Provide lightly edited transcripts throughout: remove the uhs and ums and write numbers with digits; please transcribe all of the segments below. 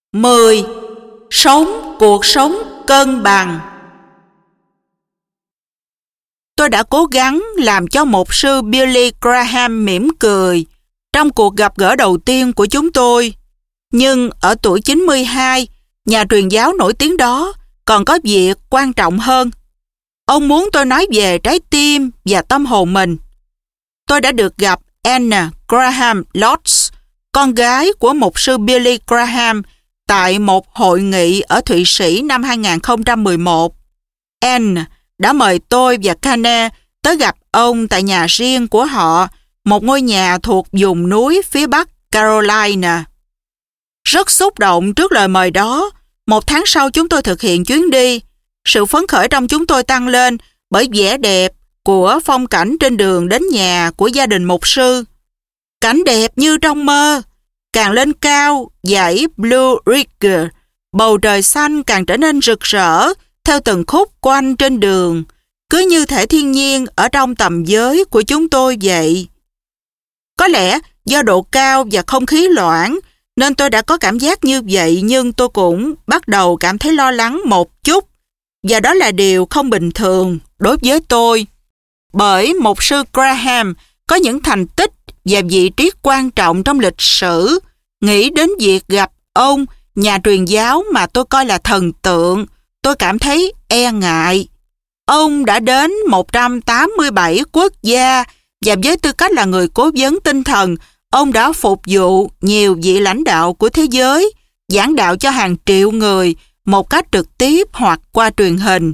10. Sống cuộc sống cân bằng. Tôi đã cố gắng làm cho mục sư Billy Graham mỉm cười trong cuộc gặp gỡ đầu tiên của chúng tôi. Nhưng ở tuổi 92, nhà truyền giáo nổi tiếng đó còn có việc quan trọng hơn. Ông muốn tôi nói về trái tim và tâm hồn mình. Tôi đã được gặp Anna Graham Lotz, con gái của mục sư Billy Graham, tại một hội nghị ở Thụy Sĩ năm 2011. Anne đã mời tôi và Kane tới gặp ông tại nhà riêng của họ, một ngôi nhà thuộc vùng núi phía Bắc Carolina. Rất xúc động trước lời mời đó, một tháng sau chúng tôi thực hiện chuyến đi. Sự phấn khởi trong chúng tôi tăng lên bởi vẻ đẹp của phong cảnh trên đường đến nhà của gia đình mục sư. Cảnh đẹp như trong mơ. Càng lên cao, dãy Blue Ridge, bầu trời xanh càng trở nên rực rỡ theo từng khúc quanh trên đường, cứ như thể thiên nhiên ở trong tầm giới của chúng tôi vậy. Có lẽ do độ cao và không khí loãng nên tôi đã có cảm giác như vậy, nhưng tôi cũng bắt đầu cảm thấy lo lắng một chút, và đó là điều không bình thường đối với tôi. Bởi mục sư Graham có những thành tích và vị trí quan trọng trong lịch sử. Nghĩ đến việc gặp ông, nhà truyền giáo mà tôi coi là thần tượng, tôi cảm thấy e ngại. Ông đã đến 187 quốc gia, và với tư cách là người cố vấn tinh thần, ông đã phục vụ nhiều vị lãnh đạo của thế giới, giảng đạo cho hàng triệu người một cách trực tiếp hoặc qua truyền hình.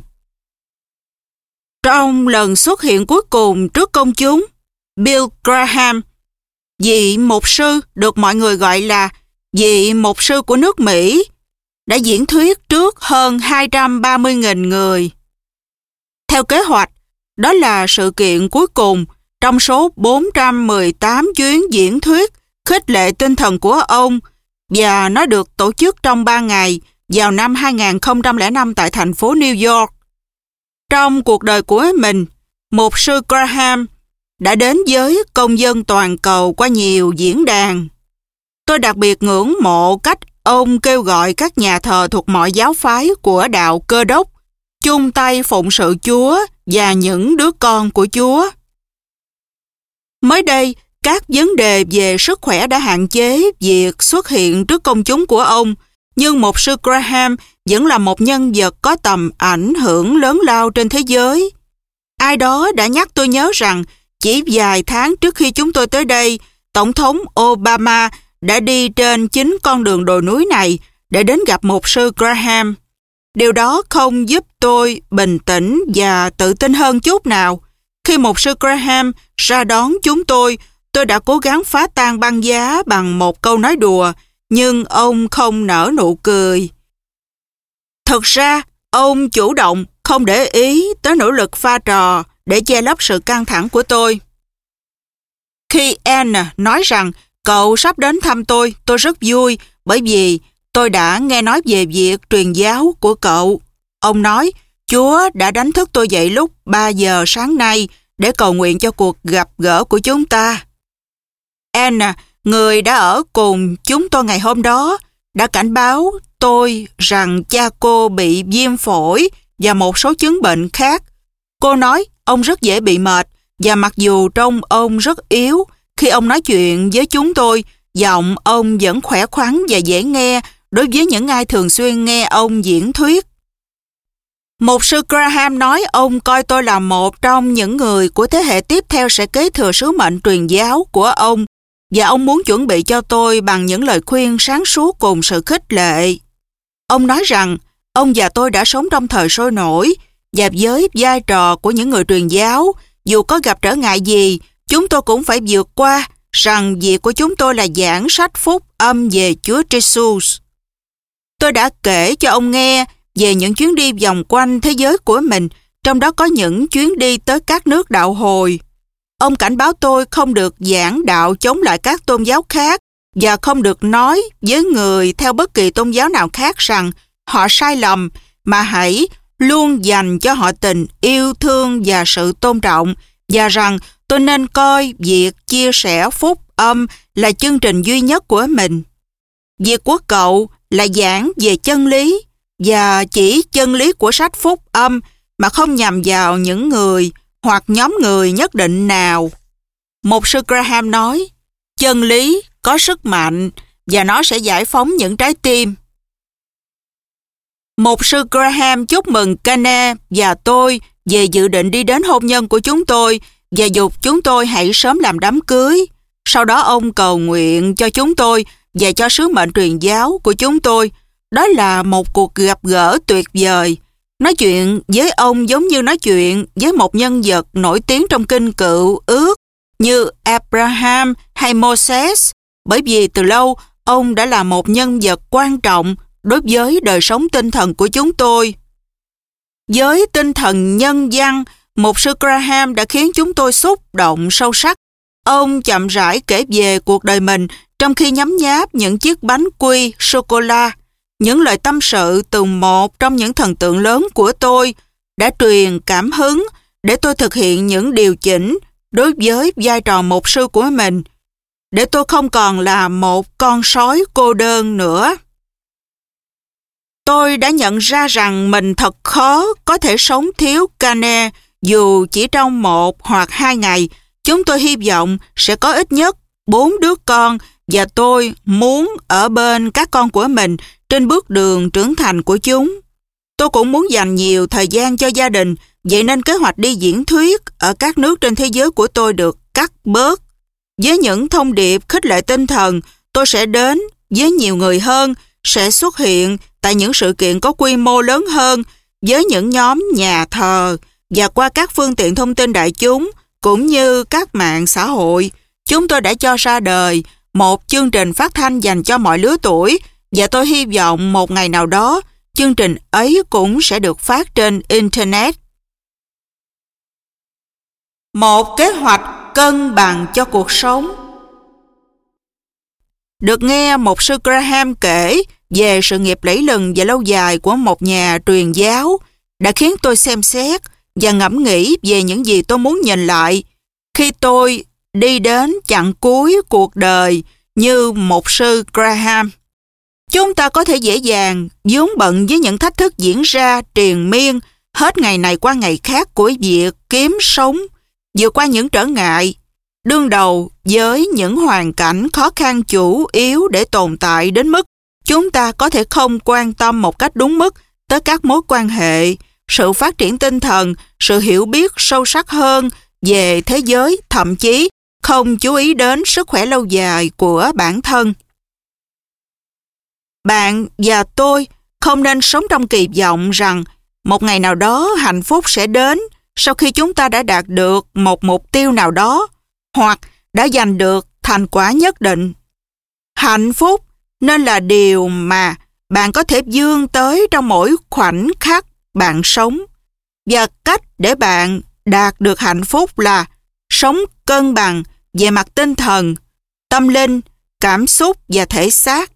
Trong lần xuất hiện cuối cùng trước công chúng, Bill Graham, vị mục sư được mọi người gọi là vị mục sư của nước Mỹ, đã diễn thuyết trước hơn 230.000 người. Theo kế hoạch, đó là sự kiện cuối cùng trong số 418 chuyến diễn thuyết khích lệ tinh thần của ông, và nó được tổ chức trong 3 ngày vào năm 2005 tại thành phố New York. Trong cuộc đời của mình, mục sư Graham đã đến với công dân toàn cầu qua nhiều diễn đàn. Tôi đặc biệt ngưỡng mộ cách ông kêu gọi các nhà thờ thuộc mọi giáo phái của đạo Cơ Đốc chung tay phụng sự Chúa và những đứa con của Chúa. Mới đây, các vấn đề về sức khỏe đã hạn chế việc xuất hiện trước công chúng của ông, nhưng mục sư Graham vẫn là một nhân vật có tầm ảnh hưởng lớn lao trên thế giới. Ai đó đã nhắc tôi nhớ rằng chỉ vài tháng trước khi chúng tôi tới đây, Tổng thống Obama đã đi trên chính con đường đồi núi này để đến gặp mục sư Graham. Điều đó không giúp tôi bình tĩnh và tự tin hơn chút nào. Khi mục sư Graham ra đón chúng tôi đã cố gắng phá tan băng giá bằng một câu nói đùa, nhưng ông không nở nụ cười. Thật ra, ông chủ động không để ý tới nỗ lực pha trò để che lấp sự căng thẳng của tôi. Khi Anne nói rằng cậu sắp đến thăm tôi rất vui bởi vì tôi đã nghe nói về việc truyền giáo của cậu. Ông nói, Chúa đã đánh thức tôi dậy lúc 3 giờ sáng nay để cầu nguyện cho cuộc gặp gỡ của chúng ta. Anne, người đã ở cùng chúng tôi ngày hôm đó, đã cảnh báo tôi rằng cha cô bị viêm phổi và một số chứng bệnh khác. Cô nói ông rất dễ bị mệt, và mặc dù trông ông rất yếu, khi ông nói chuyện với chúng tôi, giọng ông vẫn khỏe khoắn và dễ nghe đối với những ai thường xuyên nghe ông diễn thuyết. Mục sư Graham nói ông coi tôi là một trong những người của thế hệ tiếp theo sẽ kế thừa sứ mệnh truyền giáo của ông, và ông muốn chuẩn bị cho tôi bằng những lời khuyên sáng suốt cùng sự khích lệ. Ông nói rằng ông và tôi đã sống trong thời sôi nổi, và với vai trò của những người truyền giáo, dù có gặp trở ngại gì, chúng tôi cũng phải vượt qua, rằng việc của chúng tôi là giảng sách phúc âm về Chúa Jesus. Tôi đã kể cho ông nghe về những chuyến đi vòng quanh thế giới của mình, trong đó có những chuyến đi tới các nước đạo hồi. Ông cảnh báo tôi không được giảng đạo chống lại các tôn giáo khác, và không được nói với người theo bất kỳ tôn giáo nào khác rằng họ sai lầm, mà hãy luôn dành cho họ tình yêu thương và sự tôn trọng, và rằng tôi nên coi việc chia sẻ phúc âm là chương trình duy nhất của mình. Việc của cậu là giảng về chân lý và chỉ chân lý của sách Phúc Âm mà không nhằm vào những người hoặc nhóm người nhất định nào. Mục sư Graham nói, chân lý có sức mạnh và nó sẽ giải phóng những trái tim. Mục sư Graham chúc mừng Kane và tôi về dự định đi đến hôn nhân của chúng tôi và giục chúng tôi hãy sớm làm đám cưới. Sau đó ông cầu nguyện cho chúng tôi và cho sứ mệnh truyền giáo của chúng tôi. Đó là một cuộc gặp gỡ tuyệt vời. Nói chuyện với ông giống như nói chuyện với một nhân vật nổi tiếng trong kinh Cựu Ước như Abraham hay Moses, bởi vì từ lâu ông đã là một nhân vật quan trọng đối với đời sống tinh thần của chúng tôi. Với tinh thần nhân văn, mục sư Graham đã khiến chúng tôi xúc động sâu sắc. Ông chậm rãi kể về cuộc đời mình trong khi nhấm nháp những chiếc bánh quy sô-cô-la. Những lời tâm sự từ một trong những thần tượng lớn của tôi đã truyền cảm hứng để tôi thực hiện những điều chỉnh đối với vai trò mục sư của mình, để tôi không còn là một con sói cô đơn nữa. Tôi đã nhận ra rằng mình thật khó có thể sống thiếu Kane dù chỉ trong 1 hoặc 2 ngày. Chúng tôi hy vọng sẽ có ít nhất 4 đứa con và tôi muốn ở bên các con của mình trên bước đường trưởng thành của chúng. Tôi cũng muốn dành nhiều thời gian cho gia đình, vậy nên kế hoạch đi diễn thuyết ở các nước trên thế giới của tôi được cắt bớt. Với những thông điệp khích lệ tinh thần, tôi sẽ đến với nhiều người hơn, sẽ xuất hiện tại những sự kiện có quy mô lớn hơn, với những nhóm nhà thờ và qua các phương tiện thông tin đại chúng cũng như các mạng xã hội. Chúng tôi đã cho ra đời một chương trình phát thanh dành cho mọi lứa tuổi và tôi hy vọng một ngày nào đó chương trình ấy cũng sẽ được phát trên Internet. Một kế hoạch cân bằng cho cuộc sống. Được nghe mục sư Graham kể về sự nghiệp lẫy lừng và lâu dài của một nhà truyền giáo đã khiến tôi xem xét và ngẫm nghĩ về những gì tôi muốn nhìn lại khi tôi đi đến chặng cuối cuộc đời như mục sư Graham. Chúng ta có thể dễ dàng vướng bận với những thách thức diễn ra triền miên hết ngày này qua ngày khác của việc kiếm sống, vượt qua những trở ngại, đương đầu với những hoàn cảnh khó khăn chủ yếu để tồn tại đến mức chúng ta có thể không quan tâm một cách đúng mức tới các mối quan hệ, sự phát triển tinh thần, sự hiểu biết sâu sắc hơn về thế giới, thậm chí không chú ý đến sức khỏe lâu dài của bản thân. Bạn và tôi không nên sống trong kỳ vọng rằng một ngày nào đó hạnh phúc sẽ đến sau khi chúng ta đã đạt được một mục tiêu nào đó hoặc đã giành được thành quả nhất định. Hạnh phúc nên là điều mà bạn có thể vươn tới trong mỗi khoảnh khắc bạn sống. Và cách để bạn đạt được hạnh phúc là sống cân bằng về mặt tinh thần, tâm linh, cảm xúc và thể xác.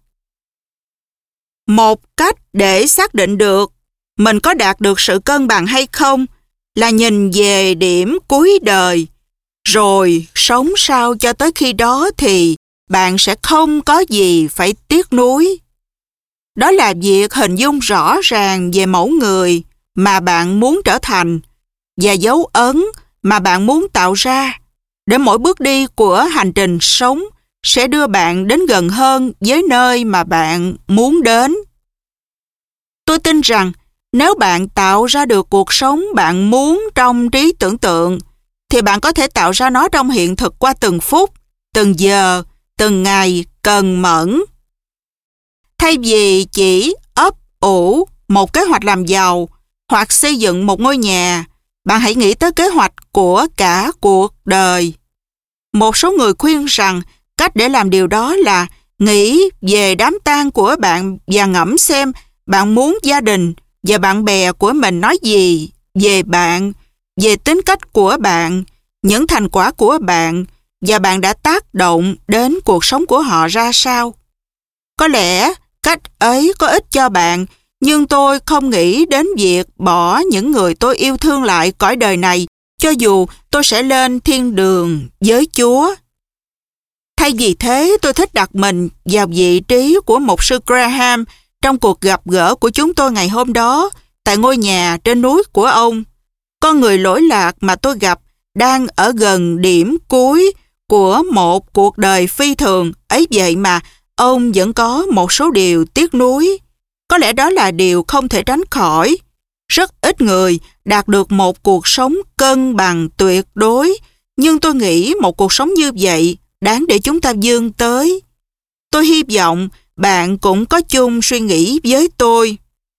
Một cách để xác định được mình có đạt được sự cân bằng hay không là nhìn về điểm cuối đời, rồi sống sao cho tới khi đó thì bạn sẽ không có gì phải tiếc nuối. Đó là việc hình dung rõ ràng về mẫu người mà bạn muốn trở thành và dấu ấn mà bạn muốn tạo ra, để mỗi bước đi của hành trình sống sẽ đưa bạn đến gần hơn với nơi mà bạn muốn đến. Tôi tin rằng nếu bạn tạo ra được cuộc sống bạn muốn trong trí tưởng tượng, thì bạn có thể tạo ra nó trong hiện thực qua từng phút, từng giờ, từng ngày cần mẫn. Thay vì chỉ ấp ủ một kế hoạch làm giàu hoặc xây dựng một ngôi nhà, bạn hãy nghĩ tới kế hoạch của cả cuộc đời. Một số người khuyên rằng cách để làm điều đó là nghĩ về đám tang của bạn và ngẫm xem bạn muốn gia đình và bạn bè của mình nói gì về bạn, về tính cách của bạn, những thành quả của bạn và bạn đã tác động đến cuộc sống của họ ra sao. Có lẽ cách ấy có ích cho bạn, nhưng tôi không nghĩ đến việc bỏ những người tôi yêu thương lại cõi đời này, cho dù tôi sẽ lên thiên đường với Chúa. Thay vì thế, tôi thích đặt mình vào vị trí của mục sư Graham Trong cuộc gặp gỡ của chúng tôi ngày hôm đó, tại ngôi nhà trên núi của ông, con người lỗi lạc mà tôi gặp đang ở gần điểm cuối của một cuộc đời phi thường. Ấy vậy mà ông vẫn có một số điều tiếc nuối. Có lẽ đó là điều không thể tránh khỏi. Rất ít người đạt được một cuộc sống cân bằng tuyệt đối, nhưng tôi nghĩ một cuộc sống như vậy đáng để chúng ta vươn tới. Tôi hy vọng bạn cũng có chung suy nghĩ với tôi.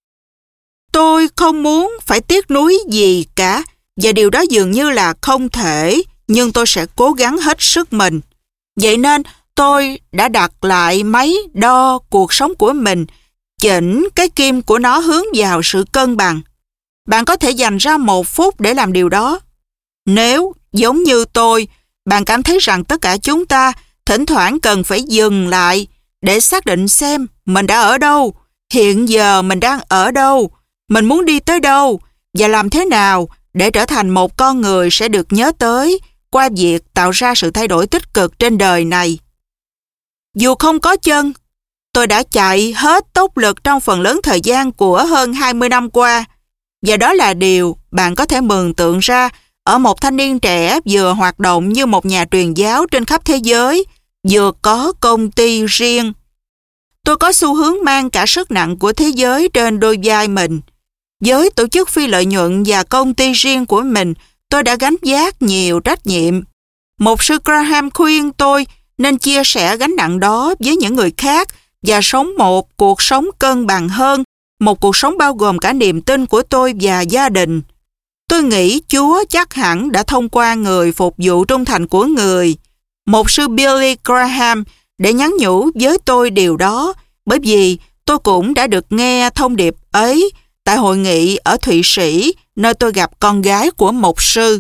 Tôi không muốn phải tiếc nuối gì cả, và điều đó dường như là không thể, nhưng tôi sẽ cố gắng hết sức mình. Vậy nên tôi đã đặt lại máy đo cuộc sống của mình, chỉnh cái kim của nó hướng vào sự cân bằng. Bạn có thể dành ra 1 phút để làm điều đó. Nếu, giống như tôi, bạn cảm thấy rằng tất cả chúng ta thỉnh thoảng cần phải dừng lại để xác định xem mình đã ở đâu, hiện giờ mình đang ở đâu, mình muốn đi tới đâu và làm thế nào để trở thành một con người sẽ được nhớ tới qua việc tạo ra sự thay đổi tích cực trên đời này. Dù không có chân, tôi đã chạy hết tốc lực trong phần lớn thời gian của hơn 20 năm qua, và đó là điều bạn có thể mường tượng ra ở một thanh niên trẻ vừa hoạt động như một nhà truyền giáo trên khắp thế giới, vừa có công ty riêng. Tôi có xu hướng mang cả sức nặng của thế giới trên đôi vai mình. Với tổ chức phi lợi nhuận và công ty riêng của mình, tôi đã gánh vác nhiều trách nhiệm. Mục sư Graham khuyên tôi nên chia sẻ gánh nặng đó với những người khác và sống một cuộc sống cân bằng hơn, một cuộc sống bao gồm cả niềm tin của tôi và gia đình. Tôi nghĩ Chúa chắc hẳn đã thông qua người phục vụ trung thành của người, mục sư Billy Graham, để nhắn nhủ với tôi điều đó, bởi vì tôi cũng đã được nghe thông điệp ấy tại hội nghị ở Thụy Sĩ, nơi tôi gặp con gái của mục sư.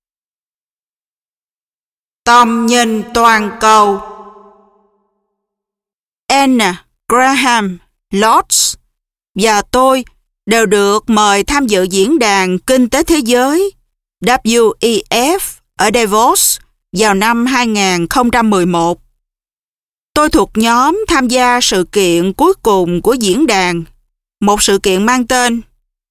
Tầm nhìn toàn cầu. Anna Graham Lotz và tôi đều được mời tham dự diễn đàn Kinh tế Thế giới WEF ở Davos vào năm 2011. Tôi thuộc nhóm tham gia sự kiện cuối cùng của diễn đàn, một sự kiện mang tên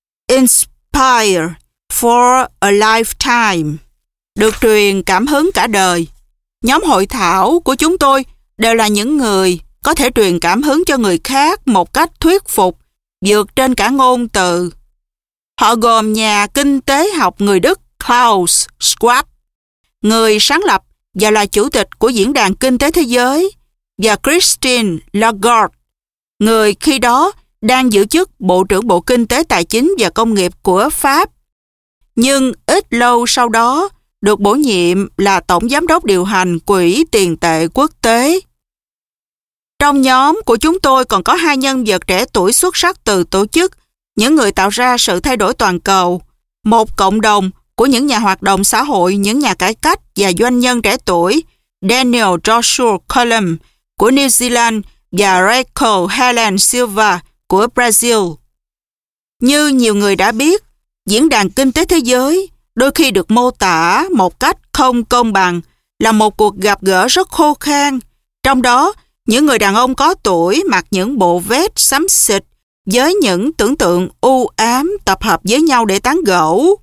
Inspire for a Lifetime, được truyền cảm hứng cả đời. Nhóm hội thảo của chúng tôi đều là những người có thể truyền cảm hứng cho người khác một cách thuyết phục, vượt trên cả ngôn từ. Họ gồm nhà kinh tế học người Đức Klaus Schwab, người sáng lập và là chủ tịch của Diễn đàn Kinh tế Thế giới, và Christine Lagarde, người khi đó đang giữ chức Bộ trưởng Bộ Kinh tế Tài chính và Công nghiệp của Pháp, nhưng ít lâu sau đó được bổ nhiệm là Tổng Giám đốc điều hành Quỹ Tiền tệ Quốc tế. Trong nhóm của chúng tôi còn có 2 nhân vật trẻ tuổi xuất sắc từ tổ chức những người tạo ra sự thay đổi toàn cầu, một cộng đồng của những nhà hoạt động xã hội, những nhà cải cách và doanh nhân trẻ tuổi, Daniel Joshua Cullum của New Zealand và Rachel Helen Silva của Brazil. Như nhiều người đã biết, Diễn đàn Kinh tế Thế giới đôi khi được mô tả một cách không công bằng, là một cuộc gặp gỡ rất khô khan. Trong đó, những người đàn ông có tuổi mặc những bộ vest xám xịt với những tưởng tượng u ám tập hợp với nhau để tán gẫu.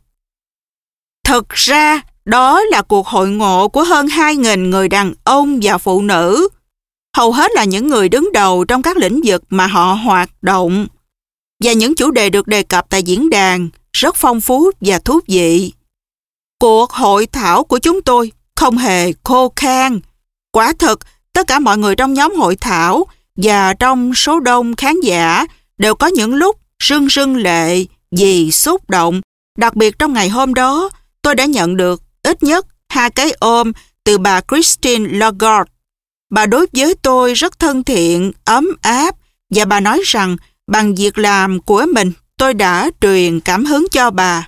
Thực ra, đó là cuộc hội ngộ của hơn 2.000 người đàn ông và phụ nữ, hầu hết là những người đứng đầu trong các lĩnh vực mà họ hoạt động. Và những chủ đề được đề cập tại diễn đàn rất phong phú và thú vị. Cuộc hội thảo của chúng tôi không hề khô khan. Quả thực, tất cả mọi người trong nhóm hội thảo và trong số đông khán giả đều có những lúc rưng rưng lệ vì xúc động. Đặc biệt trong ngày hôm đó, tôi đã nhận được ít nhất 2 cái ôm từ bà Christine Lagarde. Bà đối với tôi rất thân thiện, ấm áp, và bà nói rằng bằng việc làm của mình, tôi đã truyền cảm hứng cho bà.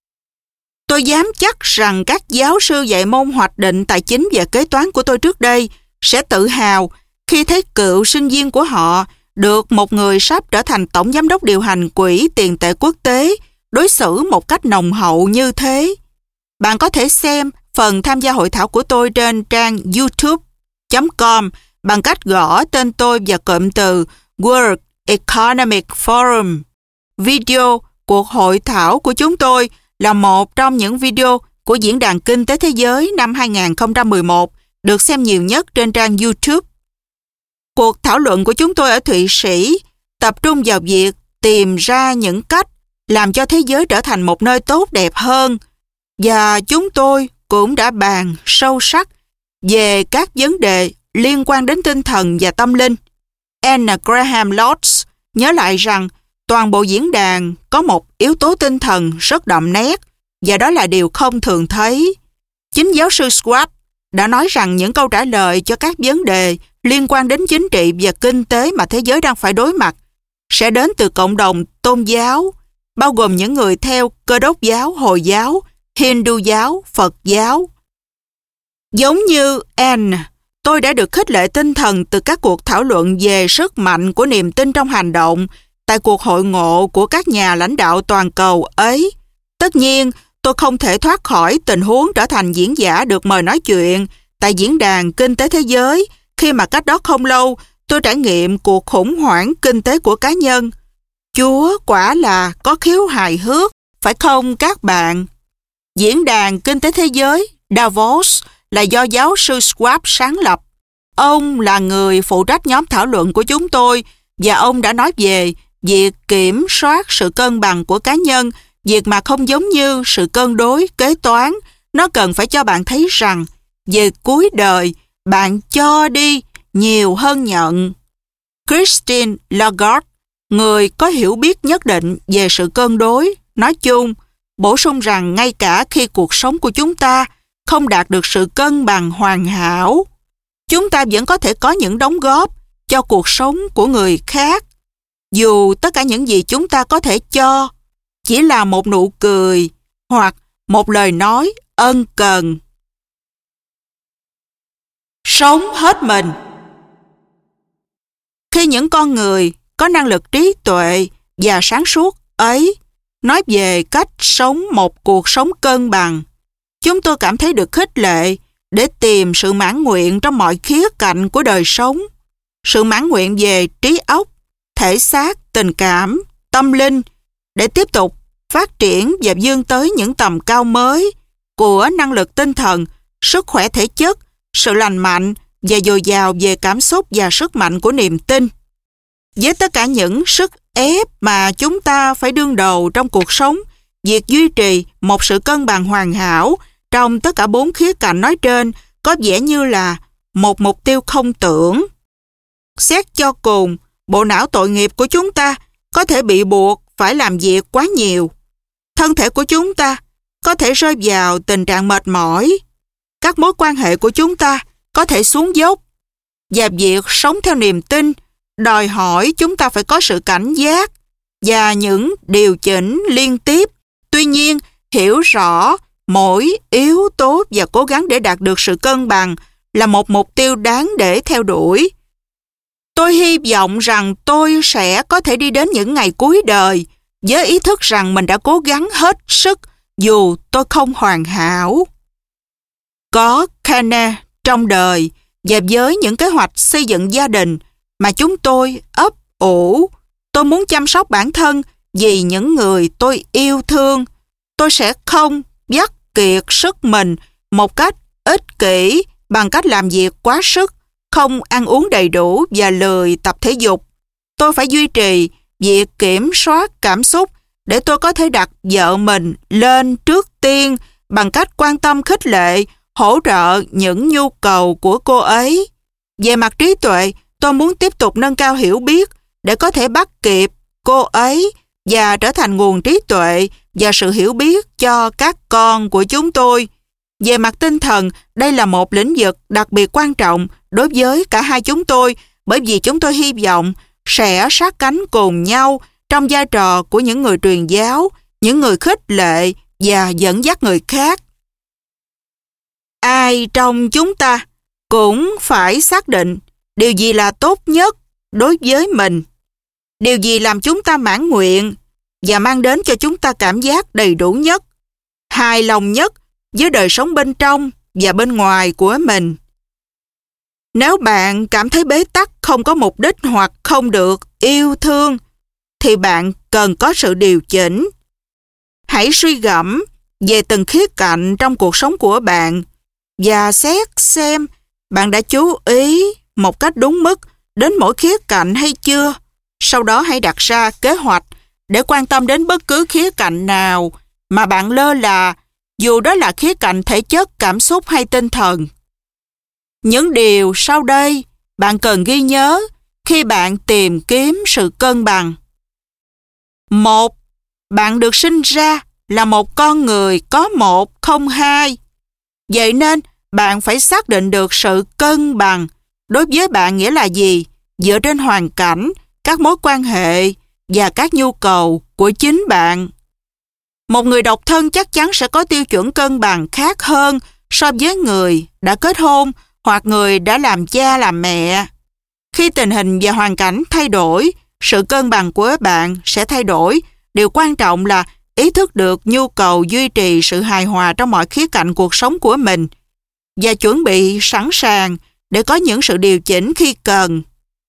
Tôi dám chắc rằng các giáo sư dạy môn hoạch định tài chính và kế toán của tôi trước đây sẽ tự hào khi thấy cựu sinh viên của họ được một người sắp trở thành tổng giám đốc điều hành Quỹ Tiền tệ Quốc tế đối xử một cách nồng hậu như thế. Bạn có thể xem phần tham gia hội thảo của tôi trên trang youtube.com bằng cách gõ tên tôi và cụm từ Work Economic Forum. Video cuộc hội thảo của chúng tôi là một trong những video của Diễn đàn Kinh tế Thế giới năm 2011 được xem nhiều nhất trên trang YouTube. Cuộc thảo luận của chúng tôi ở Thụy Sĩ tập trung vào việc tìm ra những cách làm cho thế giới trở thành một nơi tốt đẹp hơn, và chúng tôi cũng đã bàn sâu sắc về các vấn đề liên quan đến tinh thần và tâm linh. Anne Graham Lotz nhớ lại rằng toàn bộ diễn đàn có một yếu tố tinh thần rất đậm nét, và đó là điều không thường thấy. Chính giáo sư Schwab đã nói rằng những câu trả lời cho các vấn đề liên quan đến chính trị và kinh tế mà thế giới đang phải đối mặt sẽ đến từ cộng đồng tôn giáo, bao gồm những người theo Cơ đốc giáo, Hồi giáo, Hindu giáo, Phật giáo. Giống như Anne, tôi đã được khích lệ tinh thần từ các cuộc thảo luận về sức mạnh của niềm tin trong hành động tại cuộc hội ngộ của các nhà lãnh đạo toàn cầu ấy. Tất nhiên, tôi không thể thoát khỏi tình huống trở thành diễn giả được mời nói chuyện tại Diễn đàn Kinh tế Thế giới khi mà cách đó không lâu tôi trải nghiệm cuộc khủng hoảng kinh tế của cá nhân. Chúa quả là có khiếu hài hước, phải không các bạn? Diễn đàn Kinh tế Thế giới Davos là do giáo sư Schwab sáng lập. Ông là người phụ trách nhóm thảo luận của chúng tôi, và ông đã nói về việc kiểm soát sự cân bằng của cá nhân, việc mà không giống như sự cân đối kế toán. Nó cần phải cho bạn thấy rằng về cuối đời bạn cho đi nhiều hơn nhận. Christine Lagarde, người có hiểu biết nhất định về sự cân đối, nói chung, bổ sung rằng ngay cả khi cuộc sống của chúng ta không đạt được sự cân bằng hoàn hảo, chúng ta vẫn có thể có những đóng góp cho cuộc sống của người khác. Dù tất cả những gì chúng ta có thể cho chỉ là một nụ cười hoặc một lời nói ân cần. Sống hết mình. Khi những con người có năng lực trí tuệ và sáng suốt ấy nói về cách sống một cuộc sống cân bằng, chúng tôi cảm thấy được khích lệ để tìm sự mãn nguyện trong mọi khía cạnh của đời sống. Sự mãn nguyện về trí óc, thể xác, tình cảm, tâm linh, để tiếp tục phát triển và vươn tới những tầm cao mới của năng lực tinh thần, sức khỏe thể chất, sự lành mạnh và dồi dào về cảm xúc và sức mạnh của niềm tin. Với tất cả những sức ép mà chúng ta phải đương đầu trong cuộc sống, việc duy trì một sự cân bằng hoàn hảo trong tất cả 4 khía cạnh nói trên có vẻ như là một mục tiêu không tưởng. Xét cho cùng, bộ não tội nghiệp của chúng ta có thể bị buộc phải làm việc quá nhiều. Thân thể của chúng ta có thể rơi vào tình trạng mệt mỏi. Các mối quan hệ của chúng ta có thể xuống dốc. Và việc sống theo niềm tin đòi hỏi chúng ta phải có sự cảnh giác và những điều chỉnh liên tiếp. Tuy nhiên, hiểu rõ mỗi yếu tố và cố gắng để đạt được sự cân bằng là một mục tiêu đáng để theo đuổi. Tôi hy vọng rằng tôi sẽ có thể đi đến những ngày cuối đời với ý thức rằng mình đã cố gắng hết sức dù tôi không hoàn hảo. Có Kane trong đời và với những kế hoạch xây dựng gia đình mà chúng tôi ấp ủ, tôi muốn chăm sóc bản thân vì những người tôi yêu thương. Tôi sẽ không vắt kiệt sức mình một cách ích kỷ bằng cách làm việc quá sức, không ăn uống đầy đủ và lười tập thể dục. Tôi phải duy trì việc kiểm soát cảm xúc để tôi có thể đặt vợ mình lên trước tiên bằng cách quan tâm, khích lệ, hỗ trợ những nhu cầu của cô ấy. Về mặt trí tuệ, tôi muốn tiếp tục nâng cao hiểu biết để có thể bắt kịp cô ấy và trở thành nguồn trí tuệ và sự hiểu biết cho các con của chúng tôi. Về mặt tinh thần, đây là một lĩnh vực đặc biệt quan trọng đối với cả hai chúng tôi, bởi vì chúng tôi hy vọng sẽ sát cánh cùng nhau trong vai trò của những người truyền giáo, những người khích lệ và dẫn dắt người khác. Ai trong chúng ta cũng phải xác định điều gì là tốt nhất đối với mình, điều gì làm chúng ta mãn nguyện và mang đến cho chúng ta cảm giác đầy đủ nhất, hài lòng nhất với đời sống bên trong và bên ngoài của mình. Nếu bạn cảm thấy bế tắc, không có mục đích hoặc không được yêu thương, thì bạn cần có sự điều chỉnh. Hãy suy gẫm về từng khía cạnh trong cuộc sống của bạn và xét xem bạn đã chú ý một cách đúng mức đến mỗi khía cạnh hay chưa. Sau đó hãy đặt ra kế hoạch để quan tâm đến bất cứ khía cạnh nào mà bạn lơ là, dù đó là khía cạnh thể chất, cảm xúc hay tinh thần. Những điều sau đây bạn cần ghi nhớ khi bạn tìm kiếm sự cân bằng. 1. Bạn được sinh ra là một con người có một, không hai. Vậy nên bạn phải xác định được sự cân bằng đối với bạn nghĩa là gì dựa trên hoàn cảnh, các mối quan hệ và các nhu cầu của chính bạn. Một người độc thân chắc chắn sẽ có tiêu chuẩn cân bằng khác hơn so với người đã kết hôn hoặc người đã làm cha làm mẹ. Khi tình hình và hoàn cảnh thay đổi, sự cân bằng của bạn sẽ thay đổi. Điều quan trọng là ý thức được nhu cầu duy trì sự hài hòa trong mọi khía cạnh cuộc sống của mình và chuẩn bị sẵn sàng để có những sự điều chỉnh khi cần.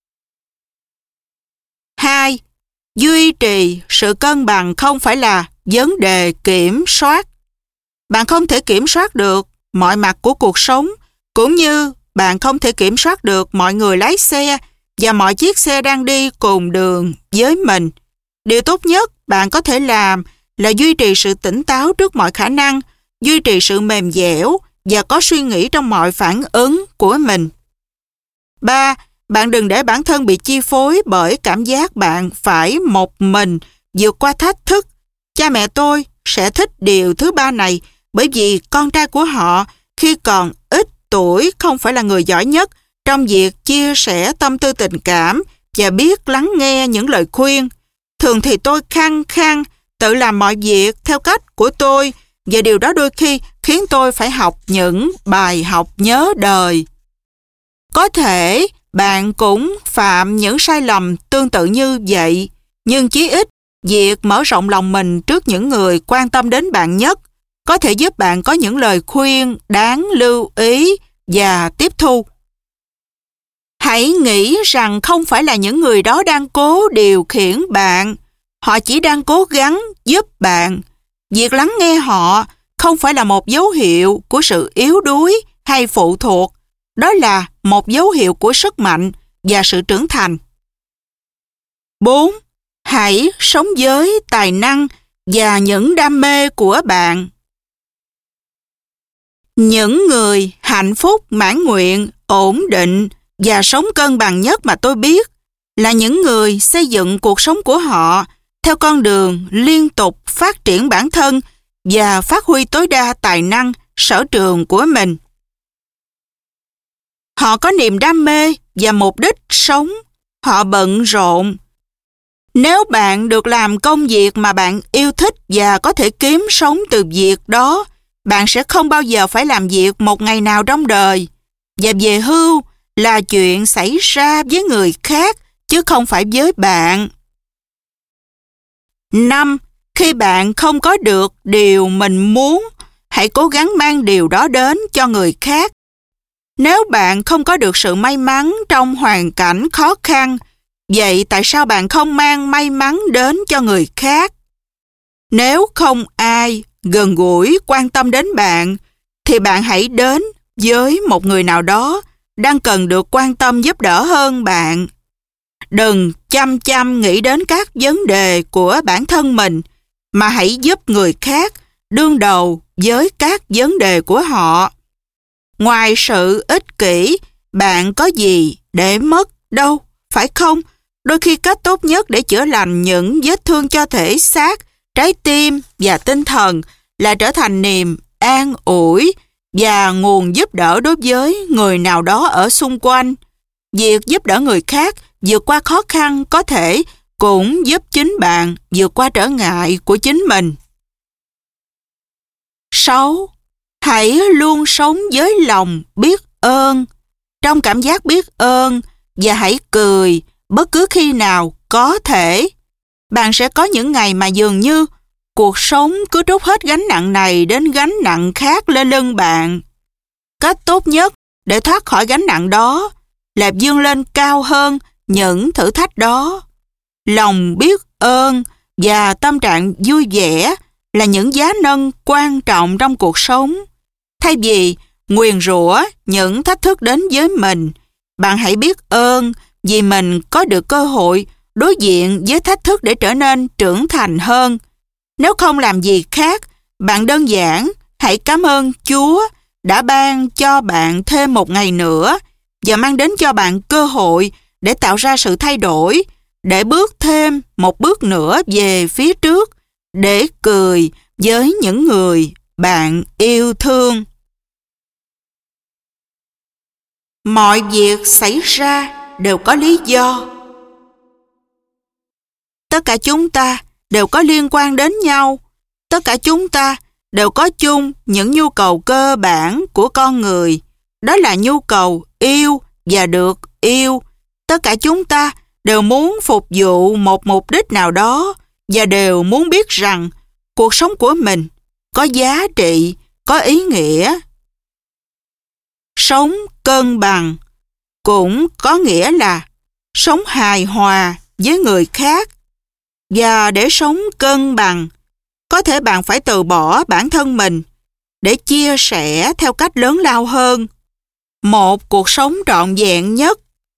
2. Duy trì sự cân bằng không phải là vấn đề kiểm soát. Bạn không thể kiểm soát được mọi mặt của cuộc sống, cũng như bạn không thể kiểm soát được mọi người lái xe và mọi chiếc xe đang đi cùng đường với mình. Điều tốt nhất bạn có thể làm là duy trì sự tỉnh táo trước mọi khả năng, duy trì sự mềm dẻo và có suy nghĩ trong mọi phản ứng của mình. 3. Bạn đừng để bản thân bị chi phối bởi cảm giác bạn phải một mình vượt qua thách thức. Cha mẹ tôi sẽ thích điều thứ ba này bởi vì con trai của họ khi còn ít tuổi không phải là người giỏi nhất trong việc chia sẻ tâm tư tình cảm và biết lắng nghe những lời khuyên. Thường thì tôi khăng khăng tự làm mọi việc theo cách của tôi và điều đó đôi khi khiến tôi phải học những bài học nhớ đời. Có thể bạn cũng phạm những sai lầm tương tự như vậy, nhưng chí ít việc mở rộng lòng mình trước những người quan tâm đến bạn nhất có thể giúp bạn có những lời khuyên đáng lưu ý và tiếp thu. Hãy nghĩ rằng không phải là những người đó đang cố điều khiển bạn, họ chỉ đang cố gắng giúp bạn. Việc lắng nghe họ không phải là một dấu hiệu của sự yếu đuối hay phụ thuộc, đó là một dấu hiệu của sức mạnh và sự trưởng thành. 4. Hãy sống với tài năng và những đam mê của bạn. Những người hạnh phúc, mãn nguyện, ổn định và sống cân bằng nhất mà tôi biết là những người xây dựng cuộc sống của họ theo con đường liên tục phát triển bản thân và phát huy tối đa tài năng, sở trường của mình. Họ có niềm đam mê và mục đích sống. Họ bận rộn. Nếu bạn được làm công việc mà bạn yêu thích và có thể kiếm sống từ việc đó, bạn sẽ không bao giờ phải làm việc một ngày nào trong đời. Và về hưu là chuyện xảy ra với người khác, chứ không phải với bạn. 5. Khi bạn không có được điều mình muốn, hãy cố gắng mang điều đó đến cho người khác. Nếu bạn không có được sự may mắn trong hoàn cảnh khó khăn, vậy tại sao bạn không mang may mắn đến cho người khác? Nếu không ai gần gũi quan tâm đến bạn, thì bạn hãy đến với một người nào đó đang cần được quan tâm giúp đỡ hơn bạn. Đừng chăm chăm nghĩ đến các vấn đề của bản thân mình, mà hãy giúp người khác đương đầu với các vấn đề của họ. Ngoài sự ích kỷ, bạn có gì để mất đâu, phải không? Đôi khi cách tốt nhất để chữa lành những vết thương cho thể xác, trái tim và tinh thần là trở thành niềm an ủi và nguồn giúp đỡ đối với người nào đó ở xung quanh. Việc giúp đỡ người khác vượt qua khó khăn có thể cũng giúp chính bạn vượt qua trở ngại của chính mình. 6. Hãy luôn sống với lòng biết ơn, trong cảm giác biết ơn, và hãy cười bất cứ khi nào có thể. Bạn sẽ có những ngày mà dường như cuộc sống cứ trút hết gánh nặng này đến gánh nặng khác lên lưng bạn. Cách tốt nhất để thoát khỏi gánh nặng đó là vươn lên cao hơn những thử thách đó. lòng biết ơn và tâm trạng vui vẻ là những giá nâng quan trọng trong cuộc sống. Thay vì nguyền rủa những thách thức đến với mình, bạn hãy biết ơn vì mình có được cơ hội đối diện với thách thức để trở nên trưởng thành hơn. Nếu không làm gì khác, bạn đơn giản hãy cảm ơn Chúa đã ban cho bạn thêm một ngày nữa và mang đến cho bạn cơ hội để tạo ra sự thay đổi, để bước thêm một bước nữa về phía trước, để cười với những người bạn yêu thương. Mọi việc xảy ra đều có lý do. Tất cả chúng ta đều có liên quan đến nhau. Tất cả chúng ta đều có chung những nhu cầu cơ bản của con người. Đó là nhu cầu yêu và được yêu. Tất cả chúng ta đều muốn phục vụ một mục đích nào đó và đều muốn biết rằng cuộc sống của mình có giá trị, có ý nghĩa. Sống cân bằng cũng có nghĩa là sống hài hòa với người khác. Và để sống cân bằng, có thể bạn phải từ bỏ bản thân mình để chia sẻ theo cách lớn lao hơn, một cuộc sống trọn vẹn nhất.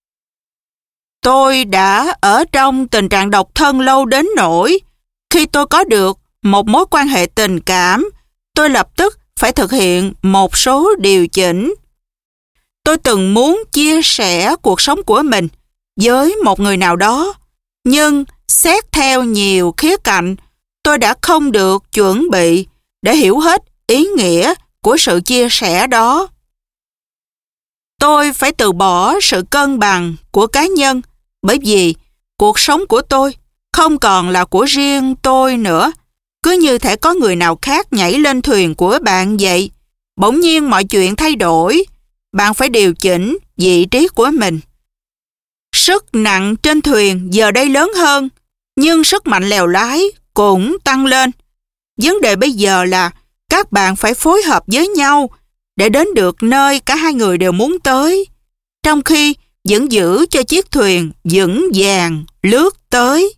Tôi đã ở trong tình trạng độc thân lâu đến nỗi khi tôi có được một mối quan hệ tình cảm, tôi lập tức phải thực hiện một số điều chỉnh. Tôi từng muốn chia sẻ cuộc sống của mình với một người nào đó, nhưng xét theo nhiều khía cạnh, tôi đã không được chuẩn bị để hiểu hết ý nghĩa của sự chia sẻ đó. Tôi phải từ bỏ sự cân bằng của cá nhân, bởi vì cuộc sống của tôi không còn là của riêng tôi nữa. Cứ như thể có người nào khác nhảy lên thuyền của bạn vậy. Bỗng nhiên mọi chuyện thay đổi. Bạn phải điều chỉnh vị trí của mình. Sức nặng trên thuyền giờ đây lớn hơn, nhưng sức mạnh lèo lái cũng tăng lên. Vấn đề bây giờ là các bạn phải phối hợp với nhau để đến được nơi cả hai người đều muốn tới, trong khi vẫn giữ cho chiếc thuyền vững vàng lướt tới.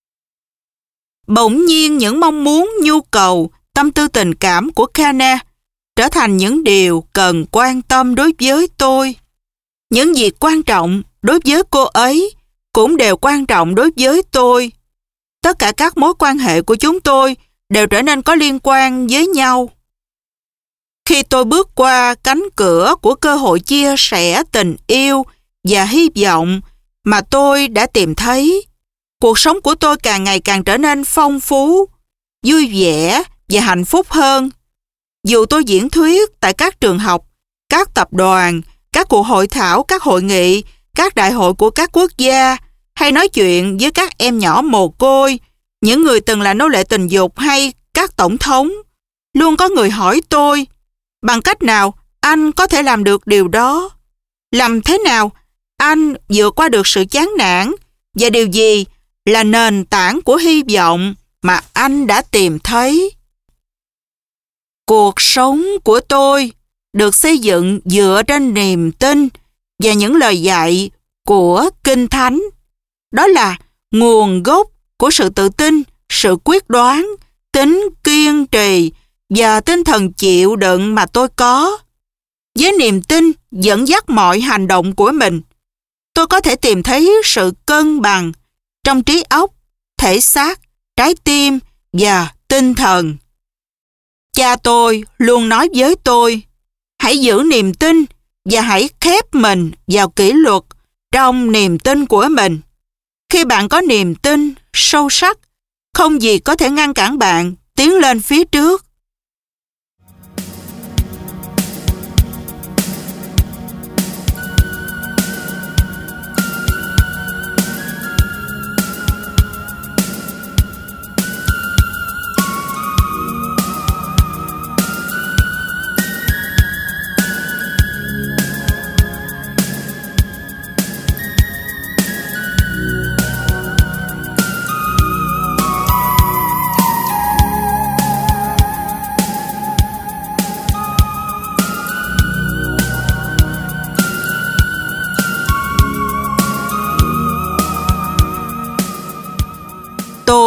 Bỗng nhiên những mong muốn, nhu cầu, tâm tư tình cảm của Kana trở thành những điều cần quan tâm đối với tôi. Những việc quan trọng đối với cô ấy cũng đều quan trọng đối với tôi. Tất cả các mối quan hệ của chúng tôi đều trở nên có liên quan với nhau. Khi tôi bước qua cánh cửa của cơ hội chia sẻ tình yêu và hy vọng mà tôi đã tìm thấy, cuộc sống của tôi càng ngày càng trở nên phong phú, vui vẻ và hạnh phúc hơn. Dù tôi diễn thuyết tại các trường học, các tập đoàn, các cuộc hội thảo, các hội nghị, các đại hội của các quốc gia, hay nói chuyện với các em nhỏ mồ côi, những người từng là nô lệ tình dục hay các tổng thống, luôn có người hỏi tôi, bằng cách nào anh có thể làm được điều đó? Làm thế nào anh vượt qua được sự chán nản? Và điều gì là nền tảng của hy vọng mà anh đã tìm thấy? Cuộc sống của tôi được xây dựng dựa trên niềm tin và những lời dạy của Kinh Thánh. Đó là nguồn gốc của sự tự tin, sự quyết đoán, tính kiên trì và tinh thần chịu đựng mà tôi có. Với niềm tin dẫn dắt mọi hành động của mình, tôi có thể tìm thấy sự cân bằng trong trí óc, thể xác, trái tim và tinh thần. Cha tôi luôn nói với tôi, hãy giữ niềm tin và hãy khép mình vào kỷ luật trong niềm tin của mình. Khi bạn có niềm tin sâu sắc, không gì có thể ngăn cản bạn tiến lên phía trước.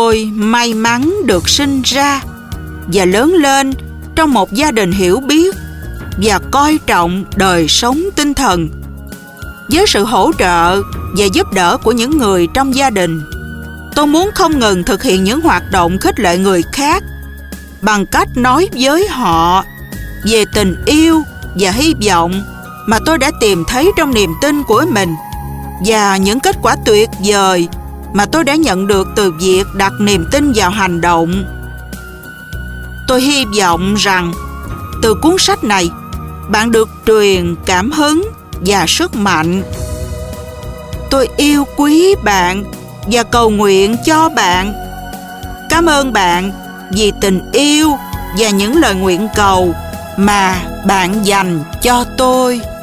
Tôi may mắn được sinh ra và lớn lên trong một gia đình hiểu biết và coi trọng đời sống tinh thần. Với sự hỗ trợ và giúp đỡ của những người trong gia đình, tôi muốn không ngừng thực hiện những hoạt động khích lệ người khác bằng cách nói với họ về tình yêu và hy vọng mà tôi đã tìm thấy trong niềm tin của mình và những kết quả tuyệt vời mà tôi đã nhận được từ việc đặt niềm tin vào hành động. Tôi hy vọng rằng từ cuốn sách này, bạn được truyền cảm hứng và sức mạnh. Tôi yêu quý bạn và cầu nguyện cho bạn. Cảm ơn bạn vì tình yêu và những lời nguyện cầu mà bạn dành cho tôi.